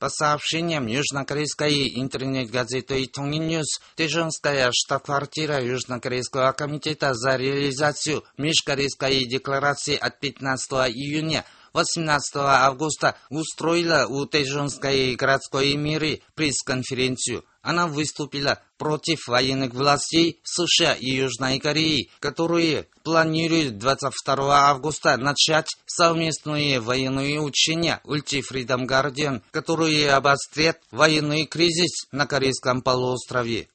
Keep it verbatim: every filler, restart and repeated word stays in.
По сообщениям южнокорейской интернет-газеты «Тонгинньюс», Тэжонская штаб-квартира Южнокорейского комитета за реализацию межкорейской декларации от пятнадцатого июня восемнадцатого августа устроила у Тэжонской городской мэрии пресс-конференцию. Она выступила против военных властей США и Южной Кореи, которые планируют двадцать второго августа начать совместные военные учения Ulti Freedom Guardian, которые обострят военный кризис на Корейском полуострове.